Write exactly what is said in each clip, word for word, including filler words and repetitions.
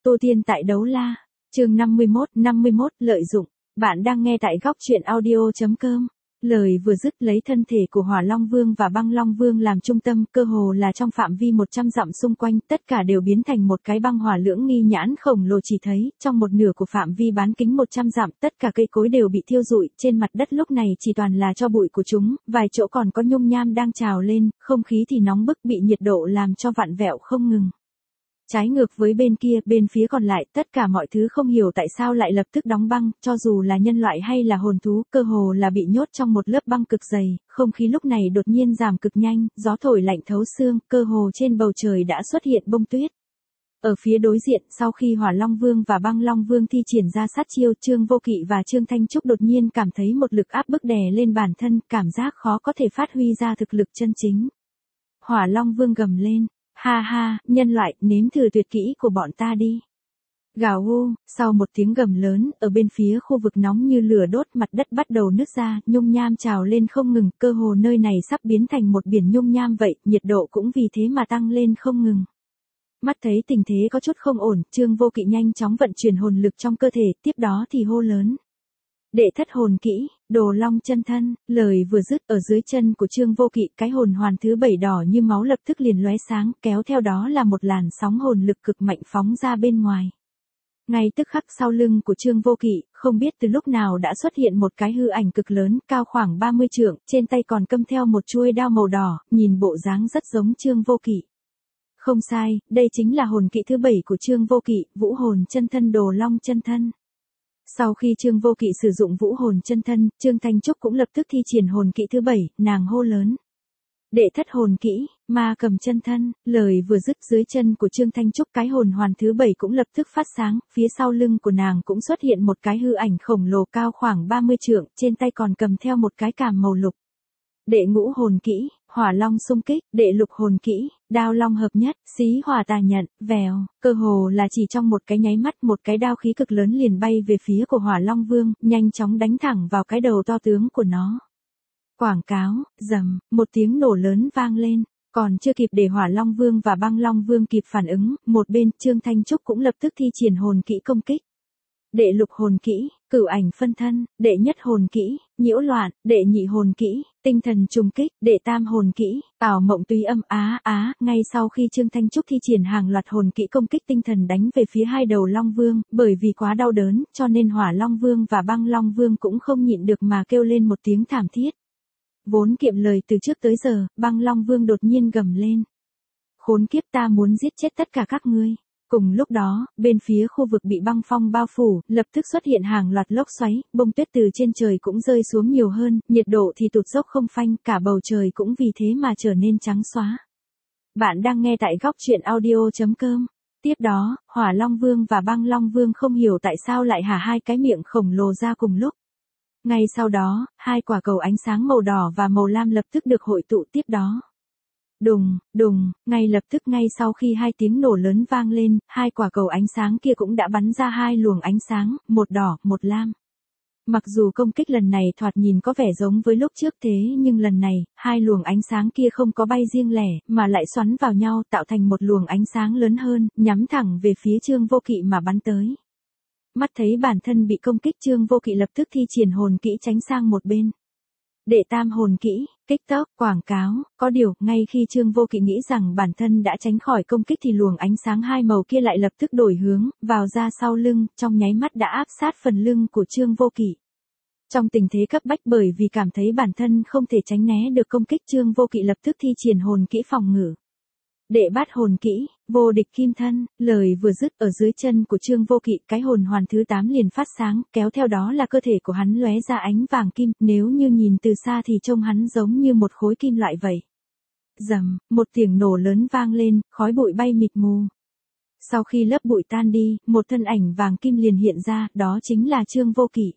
Tô Tiên tại đấu la, chương năm mươi mốt, năm mươi mốt, lợi dụng. Bạn đang nghe tại góc truyện audio.com. Lời vừa dứt, lấy thân thể của Hỏa Long Vương và Băng Long Vương làm trung tâm, cơ hồ là trong phạm vi một trăm dặm xung quanh, tất cả đều biến thành một cái băng hỏa lưỡng nghi nhãn khổng lồ, chỉ thấy, trong một nửa của phạm vi bán kính một trăm dặm, tất cả cây cối đều bị thiêu rụi, trên mặt đất lúc này chỉ toàn là tro bụi của chúng, vài chỗ còn có nhung nham đang trào lên, không khí thì nóng bức, bị nhiệt độ làm cho vặn vẹo không ngừng. Trái ngược với bên kia, bên phía còn lại, tất cả mọi thứ không hiểu tại sao lại lập tức đóng băng, cho dù là nhân loại hay là hồn thú, cơ hồ là bị nhốt trong một lớp băng cực dày, không khí lúc này đột nhiên giảm cực nhanh, gió thổi lạnh thấu xương, cơ hồ trên bầu trời đã xuất hiện bông tuyết. Ở phía đối diện, sau khi Hỏa Long Vương và Băng Long Vương thi triển ra sát chiêu, Trương Vô Kỵ và Trương Thanh Trúc đột nhiên cảm thấy một lực áp bức đè lên bản thân, cảm giác khó có thể phát huy ra thực lực chân chính. Hỏa Long Vương gầm lên. Ha ha, nhân loại, nếm thử tuyệt kỹ của bọn ta đi. Gào hu, sau một tiếng gầm lớn, ở bên phía khu vực nóng như lửa đốt, mặt đất bắt đầu nứt ra, nhung nham trào lên không ngừng, cơ hồ nơi này sắp biến thành một biển nhung nham vậy, nhiệt độ cũng vì thế mà tăng lên không ngừng. Mắt thấy tình thế có chút không ổn, Trương Vô Kỵ nhanh chóng vận chuyển hồn lực trong cơ thể, tiếp đó thì hô lớn. Đệ thất hồn kỹ, Đồ Long chân thân. Lời vừa dứt, ở dưới chân của Trương Vô Kỵ, cái hồn hoàn thứ bảy đỏ như máu lập tức liền lóe sáng, kéo theo đó là một làn sóng hồn lực cực mạnh phóng ra bên ngoài. Ngay tức khắc sau lưng của Trương Vô Kỵ, không biết từ lúc nào đã xuất hiện một cái hư ảnh cực lớn, cao khoảng ba mươi trượng, trên tay còn cầm theo một chuôi đao màu đỏ, nhìn bộ dáng rất giống Trương Vô Kỵ. Không sai, đây chính là hồn kỹ thứ bảy của Trương Vô Kỵ, Vũ Hồn chân thân Đồ Long chân thân. Sau khi Trương Vô Kỵ sử dụng Vũ Hồn chân thân, Trương Thanh Trúc cũng lập tức thi triển hồn kỹ thứ bảy, nàng hô lớn. Đệ thất hồn kỹ, Ma Cầm chân thân. Lời vừa dứt, dưới chân của Trương Thanh Trúc, cái hồn hoàn thứ bảy cũng lập tức phát sáng, phía sau lưng của nàng cũng xuất hiện một cái hư ảnh khổng lồ cao khoảng ba mươi trượng, trên tay còn cầm theo một cái càm màu lục. Đệ ngũ hồn kỹ, Hỏa Long xung kích. Đệ lục hồn kỹ, Đao Long hợp nhất, Xí Hỏa tà nhận. Vèo, cơ hồ là chỉ trong một cái nháy mắt, một cái đao khí cực lớn liền bay về phía của Hỏa Long Vương, nhanh chóng đánh thẳng vào cái đầu to tướng của nó. Quảng cáo, rầm, một tiếng nổ lớn vang lên, còn chưa kịp để Hỏa Long Vương và Băng Long Vương kịp phản ứng, một bên Trương Thanh Trúc cũng lập tức thi triển hồn kỹ công kích. Đệ lục hồn kỹ, Cửu Ảnh phân thân. Đệ nhất hồn kỹ, Nhiễu loạn. Đệ nhị hồn kỹ, Tinh thần trùng kích. Đệ tam hồn kỹ, Ảo mộng túy âm. Á á, ngay sau khi Trương Thanh Trúc thi triển hàng loạt hồn kỹ công kích tinh thần đánh về phía hai đầu Long Vương, bởi vì quá đau đớn, cho nên Hỏa Long Vương và Băng Long Vương cũng không nhịn được mà kêu lên một tiếng thảm thiết. Vốn kiệm lời từ trước tới giờ, Băng Long Vương đột nhiên gầm lên. Khốn kiếp, ta muốn giết chết tất cả các ngươi. Cùng lúc đó, bên phía khu vực bị băng phong bao phủ, lập tức xuất hiện hàng loạt lốc xoáy, bông tuyết từ trên trời cũng rơi xuống nhiều hơn, nhiệt độ thì tụt dốc không phanh, cả bầu trời cũng vì thế mà trở nên trắng xóa. Bạn đang nghe tại góc truyện audio.com. Tiếp đó, Hỏa Long Vương và Băng Long Vương không hiểu tại sao lại hả hai cái miệng khổng lồ ra cùng lúc. Ngay sau đó, hai quả cầu ánh sáng màu đỏ và màu lam lập tức được hội tụ tiếp đó. Đùng, đùng, ngay lập tức ngay sau khi hai tiếng nổ lớn vang lên, hai quả cầu ánh sáng kia cũng đã bắn ra hai luồng ánh sáng, một đỏ, một lam. Mặc dù công kích lần này thoạt nhìn có vẻ giống với lúc trước thế nhưng lần này, hai luồng ánh sáng kia không có bay riêng lẻ, mà lại xoắn vào nhau tạo thành một luồng ánh sáng lớn hơn, nhắm thẳng về phía Trương Vô Kỵ mà bắn tới. Mắt thấy bản thân bị công kích, Trương Vô Kỵ lập tức thi triển hồn kỹ tránh sang một bên. Đệ tam hồn kỹ, kích tốc, quảng cáo. Có điều, ngay khi Trương Vô Kỵ nghĩ rằng bản thân đã tránh khỏi công kích thì luồng ánh sáng hai màu kia lại lập tức đổi hướng, vào ra sau lưng, trong nháy mắt đã áp sát phần lưng của Trương Vô Kỵ. Trong tình thế cấp bách bởi vì cảm thấy bản thân không thể tránh né được công kích, Trương Vô Kỵ lập tức thi triển hồn kỹ phòng ngự. Đệ bát hồn kỹ, Vô địch kim thân. Lời vừa dứt, ở dưới chân của Trương Vô Kỵ, cái hồn hoàn thứ tám liền phát sáng, kéo theo đó là cơ thể của hắn lóe ra ánh vàng kim, nếu như nhìn từ xa thì trông hắn giống như một khối kim loại vậy. Rầm, một tiếng nổ lớn vang lên, khói bụi bay mịt mù. Sau khi lớp bụi tan đi, một thân ảnh vàng kim liền hiện ra, đó chính là Trương Vô Kỵ.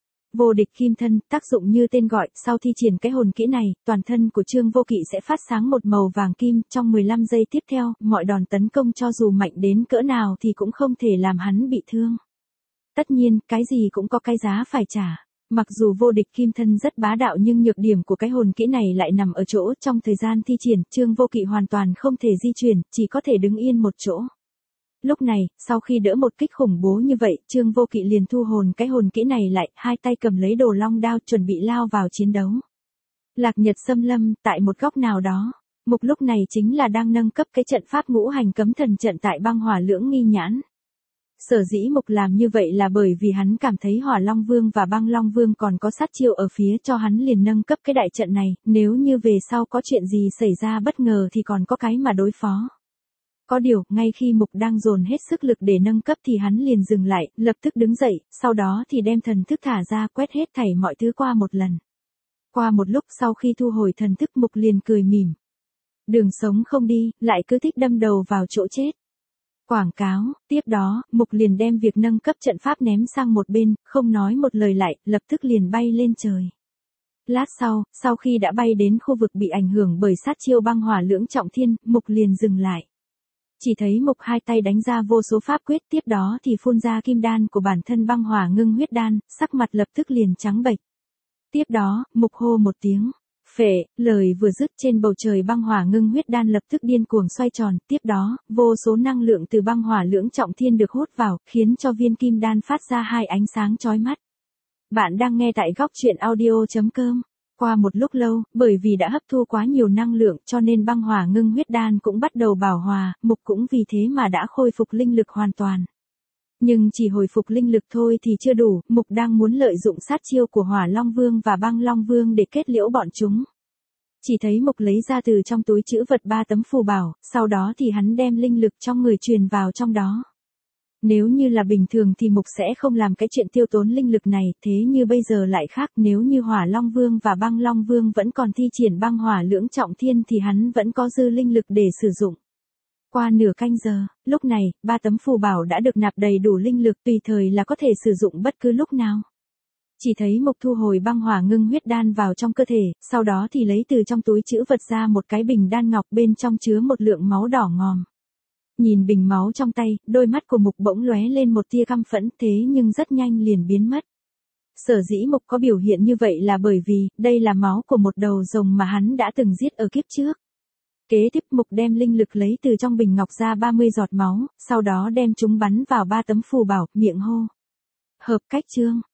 Vô địch kim thân, tác dụng như tên gọi, sau thi triển cái hồn kỹ này, toàn thân của Trương Vô Kỵ sẽ phát sáng một màu vàng kim, trong mười lăm giây tiếp theo, mọi đòn tấn công cho dù mạnh đến cỡ nào thì cũng không thể làm hắn bị thương. Tất nhiên, cái gì cũng có cái giá phải trả. Mặc dù vô địch kim thân rất bá đạo nhưng nhược điểm của cái hồn kỹ này lại nằm ở chỗ trong thời gian thi triển, Trương Vô Kỵ hoàn toàn không thể di chuyển, chỉ có thể đứng yên một chỗ. Lúc này, sau khi đỡ một kích khủng bố như vậy, Trương Vô Kỵ liền thu hồn cái hồn kỹ này lại, hai tay cầm lấy đồ long đao chuẩn bị lao vào chiến đấu. Lạc Nhật xâm lâm, tại một góc nào đó, Mục lúc này chính là đang nâng cấp cái trận pháp ngũ hành cấm thần trận tại băng hỏa lưỡng nghi nhãn. Sở dĩ Mục làm như vậy là bởi vì hắn cảm thấy Hỏa Long Vương và Băng Long Vương còn có sát chiêu ở phía cho hắn liền nâng cấp cái đại trận này, nếu như về sau có chuyện gì xảy ra bất ngờ thì còn có cái mà đối phó. Có điều, ngay khi Mục đang dồn hết sức lực để nâng cấp thì hắn liền dừng lại, lập tức đứng dậy, sau đó thì đem thần thức thả ra quét hết thảy mọi thứ qua một lần. Qua một lúc sau khi thu hồi thần thức Mục liền cười mỉm. Đường sống không đi, lại cứ thích đâm đầu vào chỗ chết. Quảng cáo, tiếp đó, Mục liền đem việc nâng cấp trận pháp ném sang một bên, không nói một lời lại, lập tức liền bay lên trời. Lát sau, sau khi đã bay đến khu vực bị ảnh hưởng bởi sát chiêu băng hỏa lưỡng trọng thiên, Mục liền dừng lại. Chỉ thấy Mục hai tay đánh ra vô số pháp quyết, tiếp đó thì phun ra kim đan của bản thân băng hỏa ngưng huyết đan, sắc mặt lập tức liền trắng bệch. Tiếp đó, Mục hô một tiếng. Phệ, lời vừa dứt trên bầu trời băng hỏa ngưng huyết đan lập tức điên cuồng xoay tròn, tiếp đó, vô số năng lượng từ băng hỏa lưỡng trọng thiên được hút vào, khiến cho viên kim đan phát ra hai ánh sáng chói mắt. Bạn đang nghe tại góc truyện audio chấm com. Qua một lúc lâu, bởi vì đã hấp thu quá nhiều năng lượng cho nên băng hỏa ngưng huyết đan cũng bắt đầu bảo hòa, Mục cũng vì thế mà đã khôi phục linh lực hoàn toàn. Nhưng chỉ hồi phục linh lực thôi thì chưa đủ, Mục đang muốn lợi dụng sát chiêu của Hỏa Long Vương và Băng Long Vương để kết liễu bọn chúng. Chỉ thấy Mục lấy ra từ trong túi trữ vật ba tấm phù bảo, sau đó thì hắn đem linh lực trong người truyền vào trong đó. Nếu như là bình thường thì Mục sẽ không làm cái chuyện tiêu tốn linh lực này, thế như bây giờ lại khác, nếu như Hỏa Long Vương và Băng Long Vương vẫn còn thi triển băng hỏa lưỡng trọng thiên thì hắn vẫn có dư linh lực để sử dụng. Qua nửa canh giờ, lúc này, ba tấm phù bảo đã được nạp đầy đủ linh lực tùy thời là có thể sử dụng bất cứ lúc nào. Chỉ thấy Mục thu hồi băng hỏa ngưng huyết đan vào trong cơ thể, sau đó thì lấy từ trong túi trữ vật ra một cái bình đan ngọc bên trong chứa một lượng máu đỏ ngòm. Nhìn bình máu trong tay, đôi mắt của Mục bỗng lóe lên một tia căm phẫn thế nhưng rất nhanh liền biến mất. Sở dĩ Mục có biểu hiện như vậy là bởi vì, đây là máu của một đầu rồng mà hắn đã từng giết ở kiếp trước. Kế tiếp Mục đem linh lực lấy từ trong bình ngọc ra ba mươi giọt máu, sau đó đem chúng bắn vào ba tấm phù bảo, miệng hô. Hợp cách chương.